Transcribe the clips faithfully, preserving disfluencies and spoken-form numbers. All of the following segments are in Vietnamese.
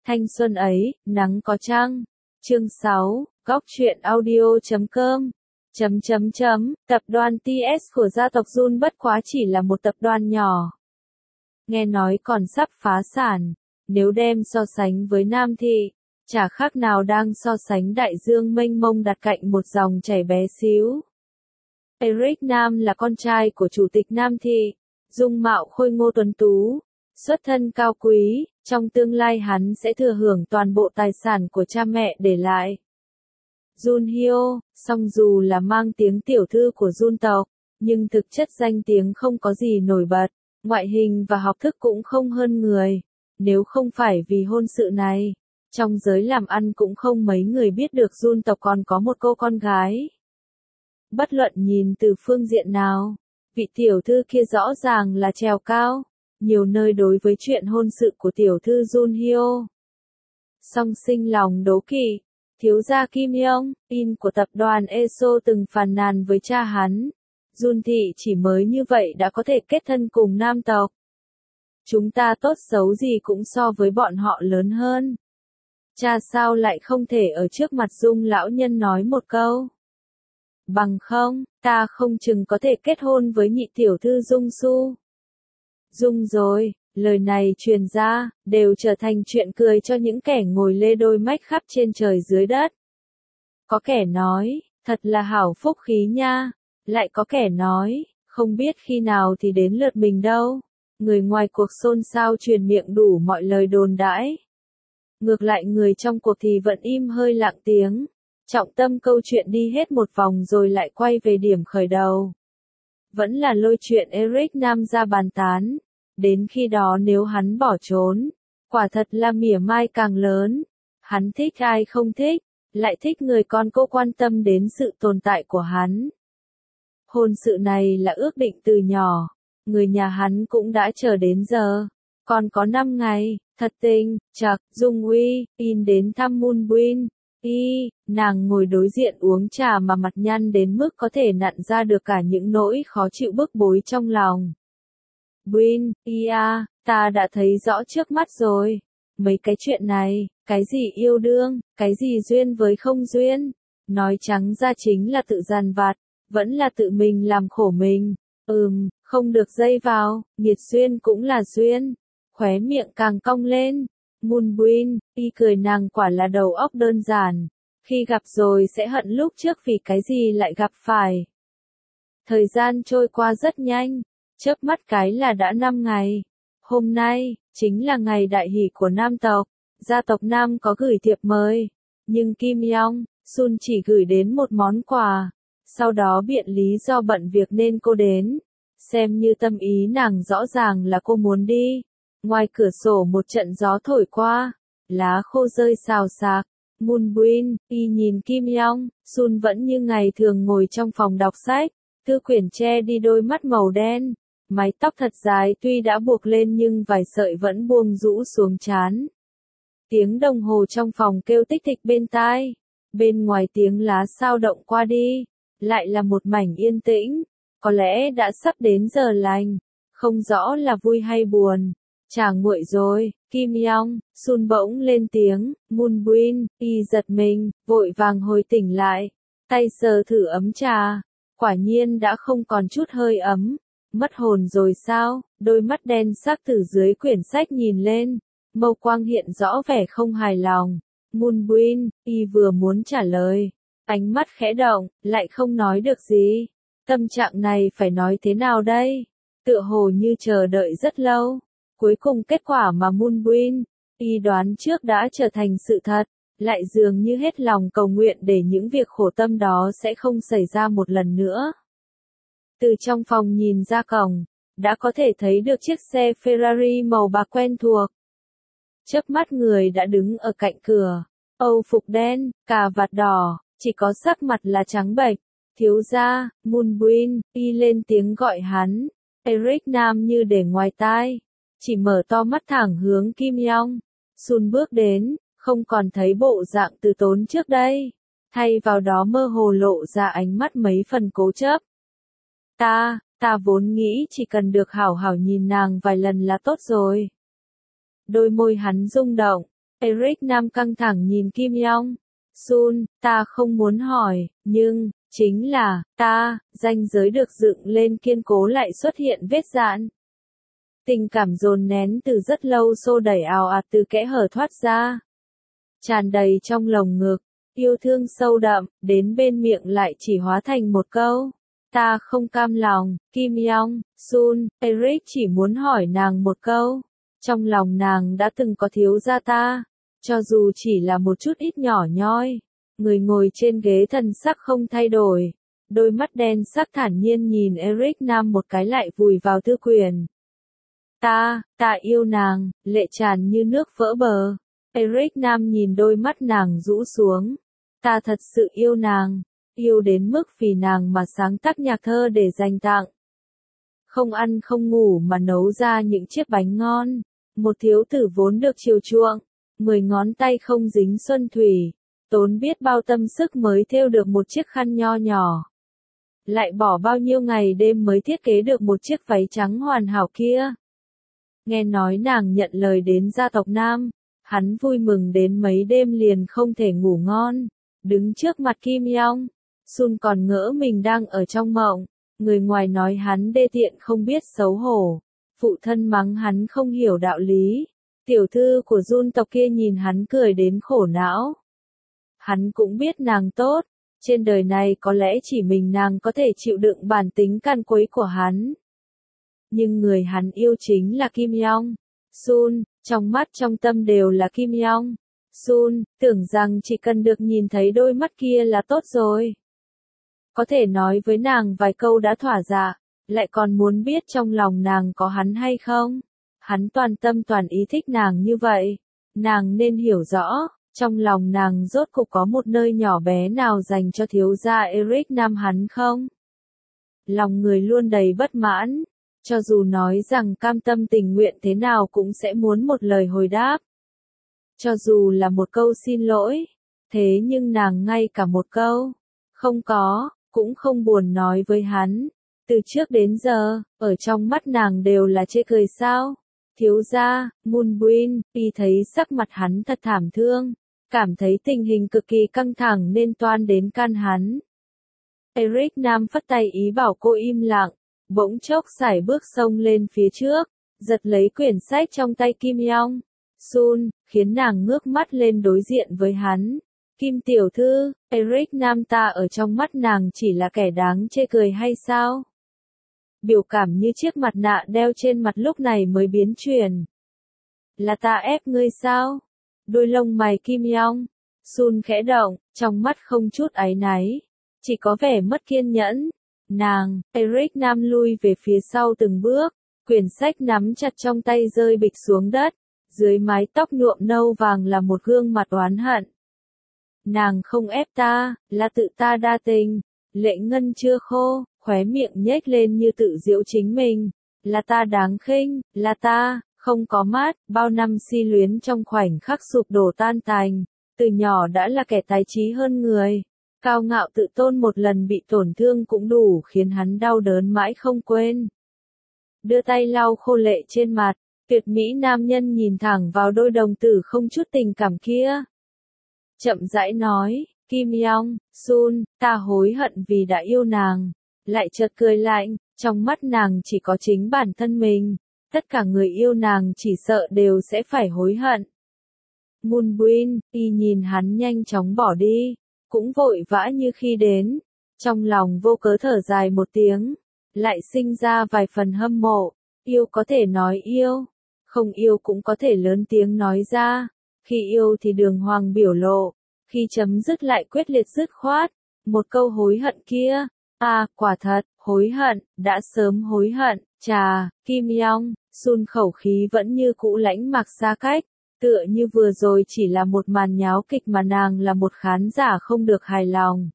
Thanh xuân ấy, nắng có trăng. Chương sáu, góc truyện audio chấm com. Chấm chấm chấm, tập đoàn tê ét của gia tộc Jun bất quá chỉ là một tập đoàn nhỏ. Nghe nói còn sắp phá sản, nếu đem so sánh với Nam Thị, chả khác nào đang so sánh đại dương mênh mông đặt cạnh một dòng chảy bé xíu. Eric Nam là con trai của chủ tịch Nam Thị, dung mạo khôi ngô tuấn tú, xuất thân cao quý, trong tương lai hắn sẽ thừa hưởng toàn bộ tài sản của cha mẹ để lại. Jun Hyo, song dù là mang tiếng tiểu thư của Jun tộc, nhưng thực chất danh tiếng không có gì nổi bật, ngoại hình và học thức cũng không hơn người. Nếu không phải vì hôn sự này, trong giới làm ăn cũng không mấy người biết được Jun tộc còn có một cô con gái. Bất luận nhìn từ phương diện nào, vị tiểu thư kia rõ ràng là trèo cao, nhiều nơi đối với chuyện hôn sự của tiểu thư Jun Hyo. Song sinh lòng đố kỵ, thiếu gia Kim Yong, in của tập đoàn e ét o từng phàn nàn với cha hắn. Jun Thị chỉ mới như vậy đã có thể kết thân cùng nam tộc. Chúng ta tốt xấu gì cũng so với bọn họ lớn hơn. Cha sao lại không thể ở trước mặt Dung lão nhân nói một câu. Bằng không, ta không chừng có thể kết hôn với nhị tiểu thư Dung Su. Dung rồi, lời này truyền ra, đều trở thành chuyện cười cho những kẻ ngồi lê đôi mách khắp trên trời dưới đất. Có kẻ nói, thật là hảo phúc khí nha. Lại có kẻ nói, không biết khi nào thì đến lượt mình đâu. Người ngoài cuộc xôn xao truyền miệng đủ mọi lời đồn đãi. Ngược lại người trong cuộc thì vẫn im hơi lặng tiếng. Trọng tâm câu chuyện đi hết một vòng rồi lại quay về điểm khởi đầu. Vẫn là lôi chuyện Eric Nam ra bàn tán. Đến khi đó nếu hắn bỏ trốn, quả thật là mỉa mai càng lớn. Hắn thích ai không thích, lại thích người con cô quan tâm đến sự tồn tại của hắn. Hôn sự này là ước định từ nhỏ, người nhà hắn cũng đã chờ đến giờ. Còn có năm ngày, thật tình, chạc, Dung Uy, in đến thăm Moon Buin. Y, nàng ngồi đối diện uống trà mà mặt nhăn đến mức có thể nặn ra được cả những nỗi khó chịu bức bối trong lòng. Buin, y à, ta đã thấy rõ trước mắt rồi. Mấy cái chuyện này, cái gì yêu đương, cái gì duyên với không duyên. Nói trắng ra chính là tự giàn vặt, vẫn là tự mình làm khổ mình. Ừm, không được dây vào, nghiệt duyên cũng là duyên. Khóe miệng càng cong lên. Moon Buin, y cười nàng quả là đầu óc đơn giản. Khi gặp rồi sẽ hận lúc trước vì cái gì lại gặp phải. Thời gian trôi qua rất nhanh, chớp mắt cái là đã năm ngày. Hôm nay, chính là ngày đại hỷ của nam tộc. Gia tộc Nam có gửi thiệp mời. Nhưng Kim Yong, Sun chỉ gửi đến một món quà. Sau đó biện lý do bận việc nên cô đến. Xem như tâm ý nàng rõ ràng là cô muốn đi. Ngoài cửa sổ một trận gió thổi qua, lá khô rơi xào xạc. Moon Buin, y nhìn Kim Yong, Sun vẫn như ngày thường ngồi trong phòng đọc sách, thư quyển che đi đôi mắt màu đen. Mái tóc thật dài tuy đã buộc lên nhưng vài sợi vẫn buông rũ xuống trán. Tiếng đồng hồ trong phòng kêu tích thịch bên tai. Bên ngoài tiếng lá sao động qua đi, lại là một mảnh yên tĩnh. Có lẽ đã sắp đến giờ lành, không rõ là vui hay buồn. Chàng nguội rồi, Kim Yong, Sun bỗng lên tiếng. Moon Buin, y giật mình, vội vàng hồi tỉnh lại, tay sờ thử ấm trà, quả nhiên đã không còn chút hơi ấm. Mất hồn rồi sao? Đôi mắt đen sắc từ dưới quyển sách nhìn lên, mâu quang hiện rõ vẻ không hài lòng. Moon Buin, y vừa muốn trả lời, ánh mắt khẽ động, lại không nói được gì. Tâm trạng này phải nói thế nào đây? Tựa hồ như chờ đợi rất lâu. Cuối cùng kết quả mà Moon Buin, y đoán trước đã trở thành sự thật, lại dường như hết lòng cầu nguyện để những việc khổ tâm đó sẽ không xảy ra một lần nữa. Từ trong phòng nhìn ra cổng, đã có thể thấy được chiếc xe Ferrari màu bạc quen thuộc. Chớp mắt người đã đứng ở cạnh cửa, âu phục đen, cà vạt đỏ, chỉ có sắc mặt là trắng bệch. Thiếu gia, Moon Buin, y lên tiếng gọi hắn. Eric Nam như để ngoài tai, chỉ mở to mắt thẳng hướng Kim Yong. Sun bước đến, không còn thấy bộ dạng từ tốn trước đây, thay vào đó mơ hồ lộ ra ánh mắt mấy phần cố chấp. Ta, ta vốn nghĩ chỉ cần được hảo hảo nhìn nàng vài lần là tốt rồi. Đôi môi hắn rung động, Eric Nam căng thẳng nhìn Kim Yong Sun, ta không muốn hỏi, nhưng, chính là, ta, ranh giới được dựng lên kiên cố lại xuất hiện vết dạn. Tình cảm dồn nén từ rất lâu xô đẩy ào ạt từ kẽ hở thoát ra. Tràn đầy trong lồng ngực, yêu thương sâu đậm, đến bên miệng lại chỉ hóa thành một câu. Ta không cam lòng, Kim Yong Sun, Eric chỉ muốn hỏi nàng một câu. Trong lòng nàng đã từng có thiếu gia ta, cho dù chỉ là một chút ít nhỏ nhoi. Người ngồi trên ghế thần sắc không thay đổi, đôi mắt đen sắc thản nhiên nhìn Eric Nam một cái lại vùi vào thư quyển. Ta, ta yêu nàng, lệ tràn như nước vỡ bờ. Eric Nam nhìn đôi mắt nàng rũ xuống. Ta thật sự yêu nàng, yêu đến mức vì nàng mà sáng tác nhạc thơ để dành tặng. Không ăn không ngủ mà nấu ra những chiếc bánh ngon. Một thiếu tử vốn được chiều chuộng, mười ngón tay không dính xuân thủy, tốn biết bao tâm sức mới thêu được một chiếc khăn nho nhỏ. Lại bỏ bao nhiêu ngày đêm mới thiết kế được một chiếc váy trắng hoàn hảo kia. Nghe nói nàng nhận lời đến gia tộc Nam, hắn vui mừng đến mấy đêm liền không thể ngủ ngon, đứng trước mặt Kim Yong Sun còn ngỡ mình đang ở trong mộng, người ngoài nói hắn đê tiện không biết xấu hổ, phụ thân mắng hắn không hiểu đạo lý, tiểu thư của Jun tộc kia nhìn hắn cười đến khổ não. Hắn cũng biết nàng tốt, trên đời này có lẽ chỉ mình nàng có thể chịu đựng bản tính càn quấy của hắn. Nhưng người hắn yêu chính là Kim Yong Sun, trong mắt trong tâm đều là Kim Yong Sun, tưởng rằng chỉ cần được nhìn thấy đôi mắt kia là tốt rồi. Có thể nói với nàng vài câu đã thỏa dạ, lại còn muốn biết trong lòng nàng có hắn hay không. Hắn toàn tâm toàn ý thích nàng như vậy, nàng nên hiểu rõ, trong lòng nàng rốt cuộc có một nơi nhỏ bé nào dành cho thiếu gia Eric Nam hắn không? Lòng người luôn đầy bất mãn, cho dù nói rằng cam tâm tình nguyện thế nào cũng sẽ muốn một lời hồi đáp. Cho dù là một câu xin lỗi, thế nhưng nàng ngay cả một câu, không có, cũng không buồn nói với hắn. Từ trước đến giờ, ở trong mắt nàng đều là chê cười sao. Thiếu gia, Moonbin, y thấy sắc mặt hắn thật thảm thương, cảm thấy tình hình cực kỳ căng thẳng nên toan đến can hắn. Eric Nam phất tay ý bảo cô im lặng, bỗng chốc sải bước xông lên phía trước, giật lấy quyển sách trong tay Kim Yong Sun, khiến nàng ngước mắt lên đối diện với hắn. Kim tiểu thư, Eric Nam ta ở trong mắt nàng chỉ là kẻ đáng chê cười hay sao? Biểu cảm như chiếc mặt nạ đeo trên mặt lúc này mới biến chuyển. Là ta ép ngươi sao? Đôi lông mày Kim Yong Sun khẽ động, trong mắt không chút áy náy, chỉ có vẻ mất kiên nhẫn. Nàng, Eric Nam lui về phía sau từng bước, quyển sách nắm chặt trong tay rơi bịch xuống đất, dưới mái tóc nhuộm nâu vàng là một gương mặt oán hận. Nàng không ép ta, là tự ta đa tình. Lệ ngân chưa khô, khóe miệng nhếch lên như tự giễu chính mình. Là ta đáng khinh, là ta, không có mắt, bao năm si luyến trong khoảnh khắc sụp đổ tan tành. Từ nhỏ đã là kẻ tài trí hơn người. Cao ngạo tự tôn một lần bị tổn thương cũng đủ khiến hắn đau đớn mãi không quên. Đưa tay lau khô lệ trên mặt, tuyệt mỹ nam nhân nhìn thẳng vào đôi đồng tử không chút tình cảm kia. Chậm rãi nói, Kim Yong Sun, ta hối hận vì đã yêu nàng. Lại chợt cười lạnh, trong mắt nàng chỉ có chính bản thân mình. Tất cả người yêu nàng chỉ sợ đều sẽ phải hối hận. Moonbin, y nhìn hắn nhanh chóng bỏ đi, cũng vội vã như khi đến. Trong lòng vô cớ thở dài một tiếng, lại sinh ra vài phần hâm mộ. Yêu có thể nói yêu, không yêu cũng có thể lớn tiếng nói ra. Khi yêu thì đường hoàng biểu lộ, khi chấm dứt lại quyết liệt dứt khoát. Một câu hối hận kia, à, quả thật, hối hận, đã sớm hối hận. Chà, Kim Yong Sun khẩu khí vẫn như cũ lãnh mặc xa cách, tựa như vừa rồi chỉ là một màn nháo kịch mà nàng là một khán giả không được hài lòng.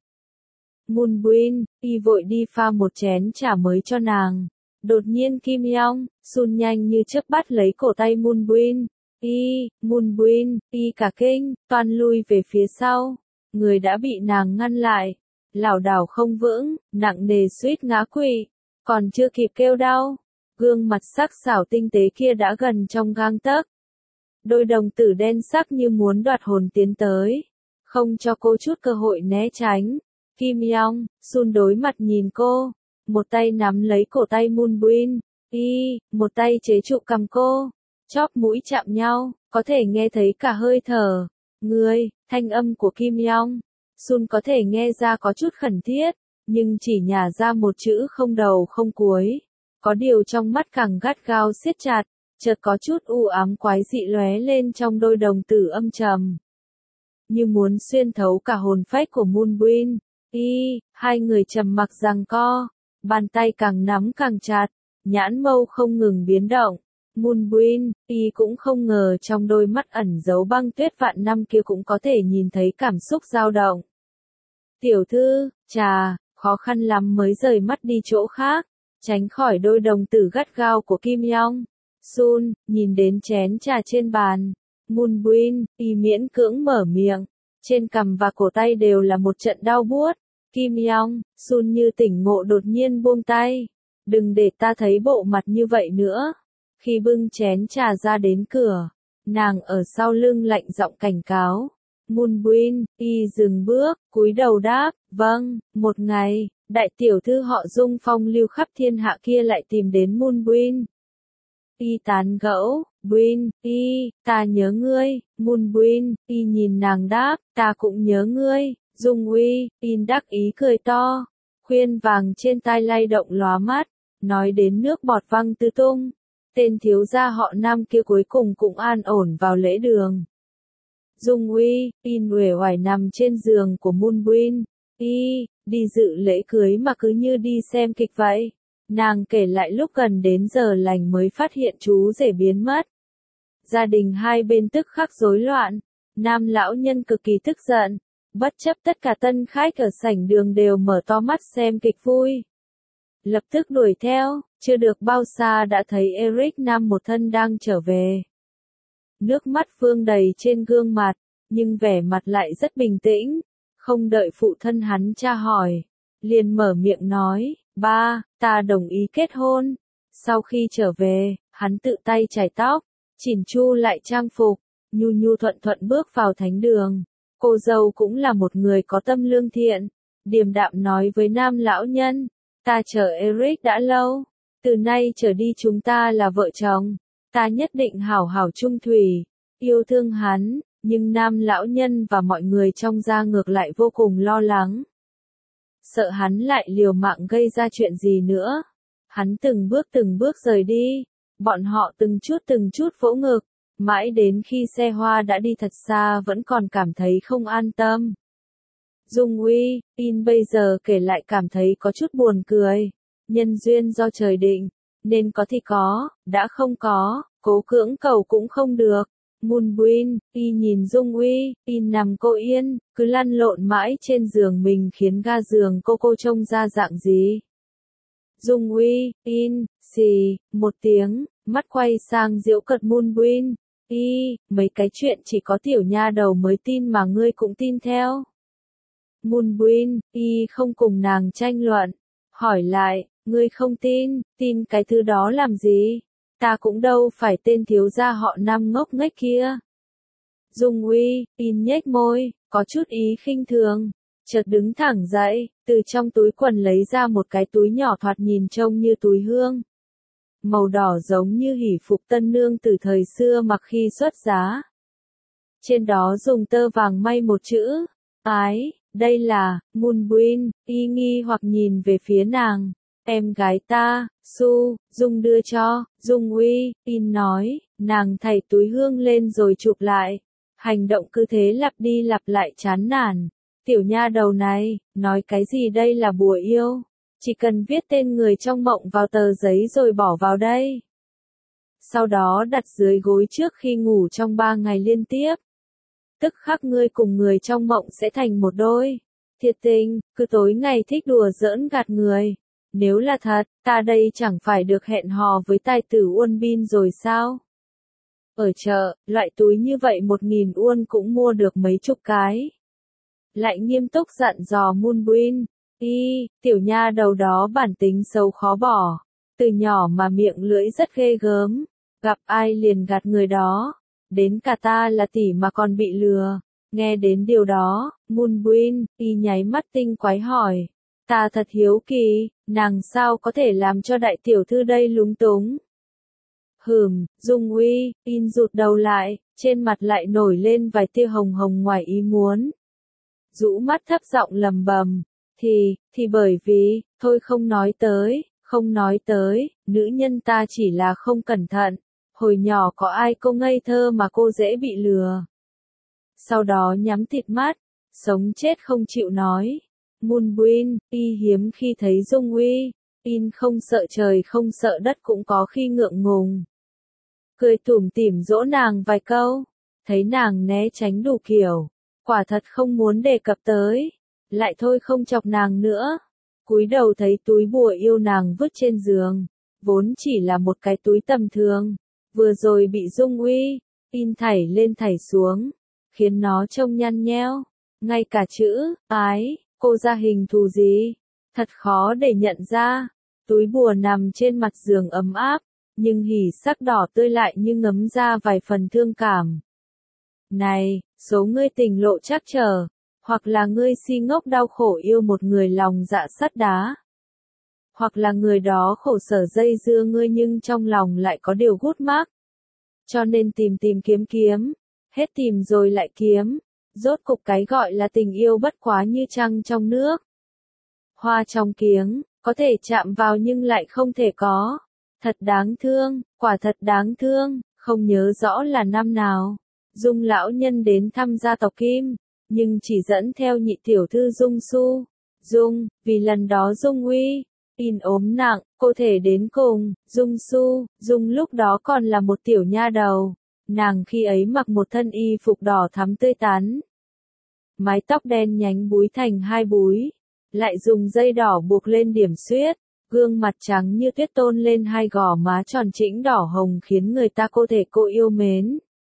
Moonbin, y vội đi pha một chén trà mới cho nàng. Đột nhiên Kim Yong Sun nhanh như chớp bắt lấy cổ tay Moonbin. Y, Moonbin, y cả kinh, toan lui về phía sau. Người đã bị nàng ngăn lại, lảo đảo không vững, nặng nề suýt ngã quỵ. Còn chưa kịp kêu đau, gương mặt sắc sảo tinh tế kia đã gần trong gang tấc. Đôi đồng tử đen sắc như muốn đoạt hồn tiến tới, không cho cô chút cơ hội né tránh. Kim Yong, Sun đối mặt nhìn cô, một tay nắm lấy cổ tay Moonbin, y, một tay chế trụ cằm cô, chóp mũi chạm nhau, có thể nghe thấy cả hơi thở. Ngươi, thanh âm của Kim Yong, Sun có thể nghe ra có chút khẩn thiết, nhưng chỉ nhả ra một chữ không đầu không cuối. Có điều trong mắt càng gắt gao siết chặt, chợt có chút u ám quái dị lóe lên trong đôi đồng tử âm trầm. Như muốn xuyên thấu cả hồn phách của Moonbin. Y, hai người trầm mặc giằng co, bàn tay càng nắm càng chặt, nhãn mâu không ngừng biến động. Moonbin, Y cũng không ngờ trong đôi mắt ẩn giấu băng tuyết vạn năm kia cũng có thể nhìn thấy cảm xúc dao động. Tiểu thư, trà, khó khăn lắm mới rời mắt đi chỗ khác, tránh khỏi đôi đồng tử gắt gao của Kim Yong. Sun, nhìn đến chén trà trên bàn. Moonbin, Y miễn cưỡng mở miệng. Trên cằm và cổ tay đều là một trận đau buốt. Kim Yong, Sun như tỉnh ngộ đột nhiên buông tay. Đừng để ta thấy bộ mặt như vậy nữa. Khi bưng chén trà ra đến cửa, nàng ở sau lưng lạnh giọng cảnh cáo. Moonbin, Y dừng bước, cúi đầu đáp, vâng. Một ngày, đại tiểu thư họ Dung phong lưu khắp thiên hạ kia lại tìm đến Moonbin. Y tán gẫu, Bin, Y, ta nhớ ngươi. Moonbin, Y nhìn nàng đáp, ta cũng nhớ ngươi. Dung Uy, In đắc ý cười to, khuyên vàng trên tai lay động lóa mắt, nói đến nước bọt văng tứ tung. Tên thiếu gia họ Nam kia cuối cùng cũng an ổn vào lễ đường. Dung Uy, In uể oải nằm trên giường của Moonbin. Y, đi dự lễ cưới mà cứ như đi xem kịch vậy. Nàng kể lại lúc gần đến giờ lành mới phát hiện chú rể biến mất. Gia đình hai bên tức khắc rối loạn. Nam lão nhân cực kỳ tức giận. Bất chấp tất cả tân khách ở sảnh đường đều mở to mắt xem kịch vui. Lập tức đuổi theo, chưa được bao xa đã thấy Eric Nam một thân đang trở về. Nước mắt vương đầy trên gương mặt, nhưng vẻ mặt lại rất bình tĩnh. Không đợi phụ thân hắn tra hỏi, liền mở miệng nói, ba, ta đồng ý kết hôn. Sau khi trở về, hắn tự tay chải tóc, chỉn chu lại trang phục, nhu nhu thuận thuận bước vào thánh đường. Cô dâu cũng là một người có tâm lương thiện, điềm đạm nói với nam lão nhân, ta chờ Eric đã lâu, từ nay trở đi chúng ta là vợ chồng, ta nhất định hảo hảo chung thủy, yêu thương hắn, nhưng nam lão nhân và mọi người trong gia ngược lại vô cùng lo lắng. Sợ hắn lại liều mạng gây ra chuyện gì nữa. Hắn từng bước từng bước rời đi, bọn họ từng chút từng chút vỗ ngực. Mãi đến khi xe hoa đã đi thật xa vẫn còn cảm thấy không an tâm. Dung Uy, In bây giờ kể lại cảm thấy có chút buồn cười. Nhân duyên do trời định, nên có thì có, đã không có, cố cưỡng cầu cũng không được. Moonbin, Y nhìn Dung Uy, In nằm cô yên, cứ lăn lộn mãi trên giường mình khiến ga giường cô cô trông ra dạng gì. Dung Uy, In, xì, một tiếng, mắt quay sang giễu cợt Moonbin. Y, mấy cái chuyện chỉ có tiểu nha đầu mới tin mà ngươi cũng tin theo. Moonbin, Y không cùng nàng tranh luận, hỏi lại, ngươi không tin, tin cái thứ đó làm gì? Ta cũng đâu phải tên thiếu gia họ Nam ngốc nghếch kia. Dung Uy, In nhếch môi, có chút ý khinh thường, chợt đứng thẳng dậy, từ trong túi quần lấy ra một cái túi nhỏ thoạt nhìn trông như túi hương. Màu đỏ giống như hỷ phục tân nương từ thời xưa mặc khi xuất giá. Trên đó dùng tơ vàng may một chữ, ái, đây là, Moonbin, Y nghi hoặc nhìn về phía nàng. Em gái ta, Su, Dung đưa cho, Dung Uy, In nói, nàng thảy túi hương lên rồi chụp lại. Hành động cứ thế lặp đi lặp lại chán nản. Tiểu nha đầu này, nói cái gì đây là bùa yêu? Chỉ cần viết tên người trong mộng vào tờ giấy rồi bỏ vào đây. Sau đó đặt dưới gối trước khi ngủ trong ba ngày liên tiếp. Tức khắc ngươi cùng người trong mộng sẽ thành một đôi. Thiệt tình, cứ tối ngày thích đùa giỡn gạt người. Nếu là thật, ta đây chẳng phải được hẹn hò với tài tử Uôn Bin rồi sao? Ở chợ, loại túi như vậy một nghìn uôn cũng mua được mấy chục cái. Lại nghiêm túc dặn dò Moonbin. Y, tiểu nha đầu đó bản tính xấu khó bỏ. Từ nhỏ mà miệng lưỡi rất ghê gớm. Gặp ai liền gạt người đó. đến cả ta là tỷ mà còn bị lừa. Nghe đến điều đó, Moonbin, y nháy mắt tinh quái hỏi. Ta thật hiếu kỳ, nàng sao có thể làm cho đại tiểu thư đây lúng túng. Hừm, Dung Uy, in rụt đầu lại, trên mặt lại nổi lên vài tia hồng hồng ngoài ý muốn. Rũ mắt thấp giọng lầm bầm, thì, thì bởi vì, thôi không nói tới, không nói tới, nữ nhân ta chỉ là không cẩn thận, hồi nhỏ có ai cô ngây thơ mà cô dễ bị lừa. Sau đó nhắm thịt mắt, sống chết không chịu nói. Moonbin, y hiếm khi thấy Dung Uy, in không sợ trời không sợ đất cũng có khi ngượng ngùng. Cười tủm tỉm dỗ nàng vài câu, thấy nàng né tránh đủ kiểu, quả thật không muốn đề cập tới, lại thôi không chọc nàng nữa. Cúi đầu thấy túi bùa yêu nàng vứt trên giường, vốn chỉ là một cái túi tầm thường, vừa rồi bị Dung Uy, in thảy lên thảy xuống, khiến nó trông nhăn nheo, ngay cả chữ ái, cô ra hình thù gì, thật khó để nhận ra. Túi bùa nằm trên mặt giường ấm áp, nhưng hỉ sắc đỏ tươi lại như ngấm ra vài phần thương cảm. Này, số ngươi tình lộ trắc trở, hoặc là ngươi si ngốc đau khổ yêu một người lòng dạ sắt đá, hoặc là người đó khổ sở dây dưa ngươi nhưng trong lòng lại có điều gút mắc. Cho nên tìm tìm kiếm kiếm, hết tìm rồi lại kiếm, rốt cục cái gọi là tình yêu bất quá như trăng trong nước. Hoa trong kiếng, có thể chạm vào nhưng lại không thể có. Thật đáng thương, quả thật đáng thương, không nhớ rõ là năm nào. Dung lão nhân đến thăm gia tộc Kim, nhưng chỉ dẫn theo nhị tiểu thư Dung Su. Dung, vì lần đó Dung Uy, in ốm nặng, cô thể đến cùng. Dung Su, Dung lúc đó còn là một tiểu nha đầu. Nàng khi ấy mặc một thân y phục đỏ thắm tươi tắn. Mái tóc đen nhánh búi thành hai búi, lại dùng dây đỏ buộc lên điểm xuyết. Gương mặt trắng như tuyết tôn lên hai gò má tròn trĩnh đỏ hồng khiến người ta cô thể cô yêu mến.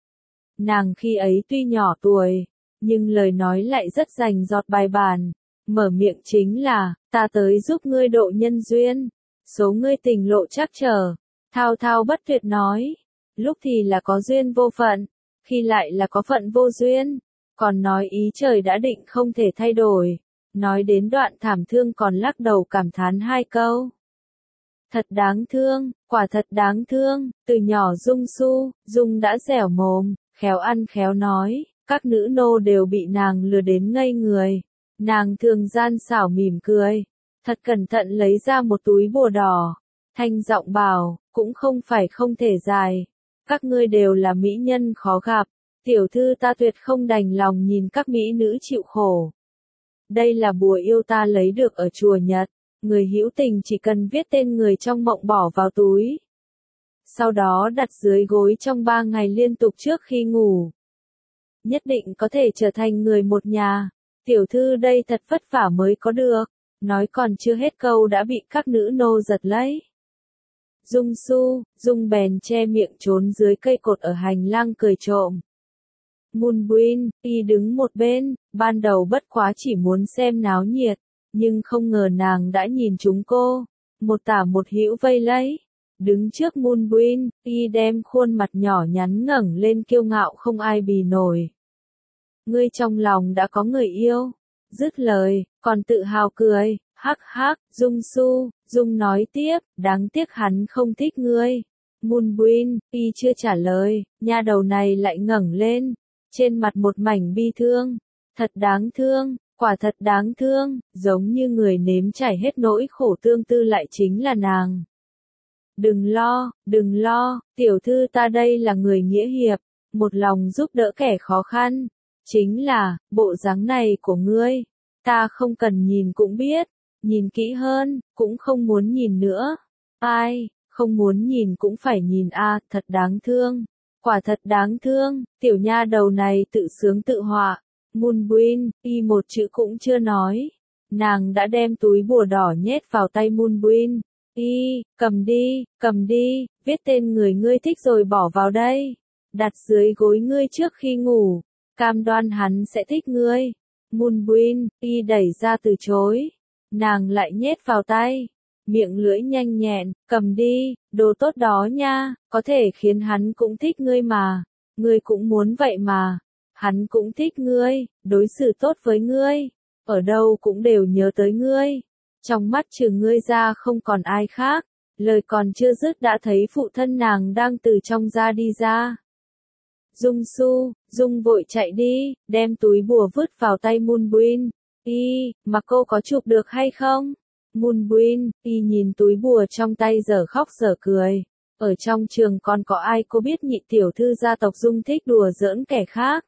Nàng khi ấy tuy nhỏ tuổi, nhưng lời nói lại rất rành rọt bài bản, mở miệng chính là, ta tới giúp ngươi độ nhân duyên, số ngươi tình lộ trắc trở, thao thao bất tuyệt nói, lúc thì là có duyên vô phận, khi lại là có phận vô duyên, còn nói ý trời đã định không thể thay đổi. Nói đến đoạn thảm thương còn lắc đầu cảm thán hai câu. Thật đáng thương, quả thật đáng thương, từ nhỏ Dung Su, Dung đã dẻo mồm, khéo ăn khéo nói, các nữ nô đều bị nàng lừa đến ngây người. Nàng thường gian xảo mỉm cười, thật cẩn thận lấy ra một túi bùa đỏ, thanh giọng bảo, cũng không phải không thể dài. Các ngươi đều là mỹ nhân khó gặp, tiểu thư ta tuyệt không đành lòng nhìn các mỹ nữ chịu khổ. Đây là bùa yêu ta lấy được ở chùa Nhật, người hữu tình chỉ cần viết tên người trong mộng bỏ vào túi. Sau đó đặt dưới gối trong ba ngày liên tục trước khi ngủ. Nhất định có thể trở thành người một nhà, tiểu thư đây thật vất vả mới có được, nói còn chưa hết câu đã bị các nữ nô giật lấy. Dung Su, Dung bèn che miệng trốn dưới cây cột ở hành lang cười trộm. Moonbin, y đứng một bên, ban đầu bất quá chỉ muốn xem náo nhiệt, nhưng không ngờ nàng đã nhìn chúng cô, một tả một hữu vây lấy. Đứng trước Moonbin, y đem khuôn mặt nhỏ nhắn ngẩng lên kiêu ngạo không ai bì nổi. Ngươi trong lòng đã có người yêu, dứt lời, còn tự hào cười, hắc hắc, Dung Su, Dung nói tiếp, đáng tiếc hắn không thích ngươi. Moonbin, y chưa trả lời, nha đầu này lại ngẩng lên. Trên mặt một mảnh bi thương, thật đáng thương, quả thật đáng thương, giống như người nếm trải hết nỗi khổ tương tư lại chính là nàng. Đừng lo, đừng lo, tiểu thư ta đây là người nghĩa hiệp, một lòng giúp đỡ kẻ khó khăn. Chính là, bộ dáng này của ngươi, ta không cần nhìn cũng biết, nhìn kỹ hơn, cũng không muốn nhìn nữa. Ai, không muốn nhìn cũng phải nhìn a, à, thật đáng thương. Quả thật đáng thương, tiểu nha đầu này tự sướng tự họa. Moonbin, y một chữ cũng chưa nói. Nàng đã đem túi bùa đỏ nhét vào tay Moonbin. Y, cầm đi, cầm đi, viết tên người ngươi thích rồi bỏ vào đây. Đặt dưới gối ngươi trước khi ngủ. Cam đoan hắn sẽ thích ngươi. Moonbin, y đẩy ra từ chối. Nàng lại nhét vào tay. Miệng lưỡi nhanh nhẹn, cầm đi, đồ tốt đó nha, có thể khiến hắn cũng thích ngươi mà. Ngươi cũng muốn vậy mà. Hắn cũng thích ngươi, đối xử tốt với ngươi. Ở đâu cũng đều nhớ tới ngươi. Trong mắt trừ ngươi ra không còn ai khác. Lời còn chưa dứt đã thấy phụ thân nàng đang từ trong ra đi ra. Dung Su, Dung vội chạy đi, đem túi bùa vứt vào tay Moonbin. Y, mà cô có chụp được hay không? Moonbin, y nhìn túi bùa trong tay giờ khóc giờ cười. Ở trong trường còn có ai cô biết nhị tiểu thư gia tộc Dung thích đùa giỡn kẻ khác.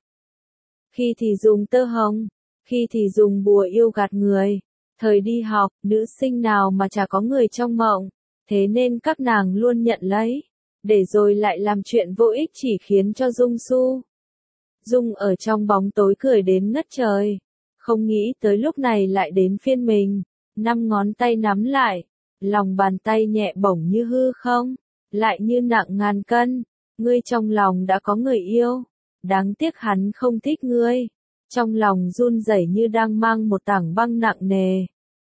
Khi thì dùng tơ hồng, khi thì dùng bùa yêu gạt người. Thời đi học, nữ sinh nào mà chả có người trong mộng. Thế nên các nàng luôn nhận lấy. Để rồi lại làm chuyện vô ích chỉ khiến cho Dung Su. Dung ở trong bóng tối cười đến ngất trời. Không nghĩ tới lúc này lại đến phiên mình. Năm ngón tay nắm lại. Lòng bàn tay nhẹ bổng như hư không. Lại như nặng ngàn cân. Ngươi trong lòng đã có người yêu. Đáng tiếc hắn không thích ngươi. Trong lòng run rẩy như đang mang một tảng băng nặng nề.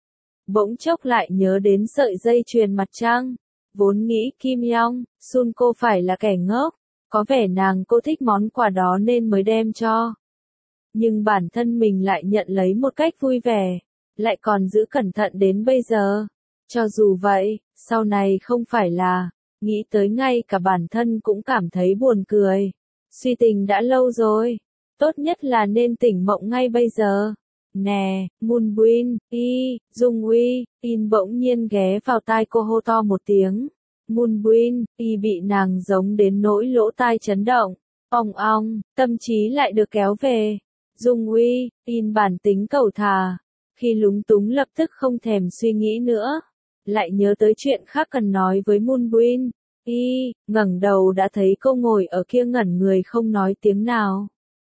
Bỗng chốc lại nhớ đến sợi dây chuyền mặt trăng. Vốn nghĩ Kim Yong, Sun cô phải là kẻ ngốc. Có vẻ nàng cô thích món quà đó nên mới đem cho. Nhưng bản thân mình lại nhận lấy một cách vui vẻ. Lại còn giữ cẩn thận đến bây giờ. Cho dù vậy, sau này không phải là. Nghĩ tới ngay cả bản thân cũng cảm thấy buồn cười. Suy tình đã lâu rồi. Tốt nhất là nên tỉnh mộng ngay bây giờ. Nè, Moonbin, y, Dung Uy, in bỗng nhiên ghé vào tai cô hô to một tiếng. Moonbin, y bị nàng giống đến nỗi lỗ tai chấn động. Ong ong, tâm trí lại được kéo về. Dung Uy, in bản tính cầu thả. Khi lúng túng lập tức không thèm suy nghĩ nữa. Lại nhớ tới chuyện khác cần nói với Moonbin. Y, ngẩng đầu đã thấy cô ngồi ở kia ngẩn người không nói tiếng nào.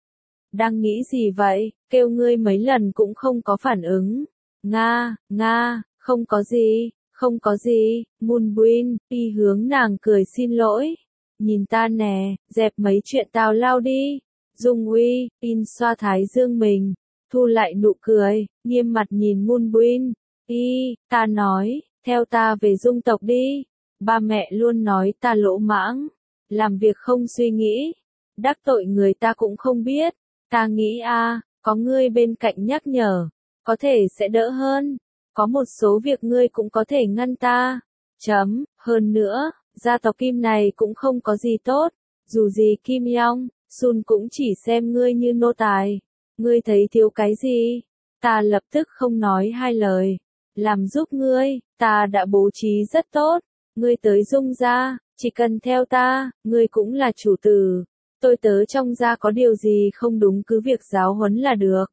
Đang nghĩ gì vậy, kêu ngươi mấy lần cũng không có phản ứng. Nga, Nga, không có gì, không có gì, Moonbin, y hướng nàng cười xin lỗi. Nhìn ta nè, dẹp mấy chuyện tào lao đi. Dung Uy, in xoa thái dương mình, thu lại nụ cười, nghiêm mặt nhìn Moonbin. Y, ta nói, theo ta về Dung tộc đi. Ba mẹ luôn nói ta lỗ mãng, làm việc không suy nghĩ, đắc tội người ta cũng không biết. Ta nghĩ a, à, có ngươi bên cạnh nhắc nhở, có thể sẽ đỡ hơn. Có một số việc ngươi cũng có thể ngăn ta. Chấm, hơn nữa, gia tộc Kim này cũng không có gì tốt. Dù gì Kim Yong, Sun cũng chỉ xem ngươi như nô tài. Ngươi thấy thiếu cái gì? Ta lập tức không nói hai lời. Làm giúp ngươi, ta đã bố trí rất tốt. Ngươi tới Dung gia, chỉ cần theo ta, ngươi cũng là chủ tử. Tôi tớ trong gia có điều gì không đúng cứ việc giáo huấn là được.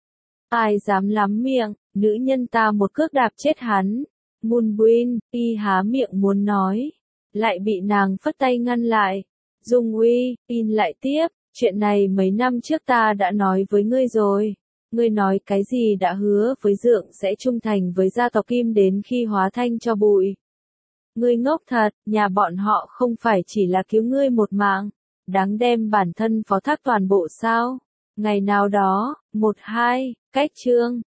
Ai dám lắm miệng, nữ nhân ta một cước đạp chết hắn. Moonbin, y há miệng muốn nói. Lại bị nàng phất tay ngăn lại. Dung Uy, in lại tiếp, chuyện này mấy năm trước ta đã nói với ngươi rồi. Ngươi nói cái gì đã hứa với Dượng sẽ trung thành với gia tộc Kim đến khi hóa thanh cho bụi. Ngươi ngốc thật, nhà bọn họ không phải chỉ là cứu ngươi một mạng. Đáng đem bản thân phó thác toàn bộ sao? Ngày nào đó, một hai, cách chương.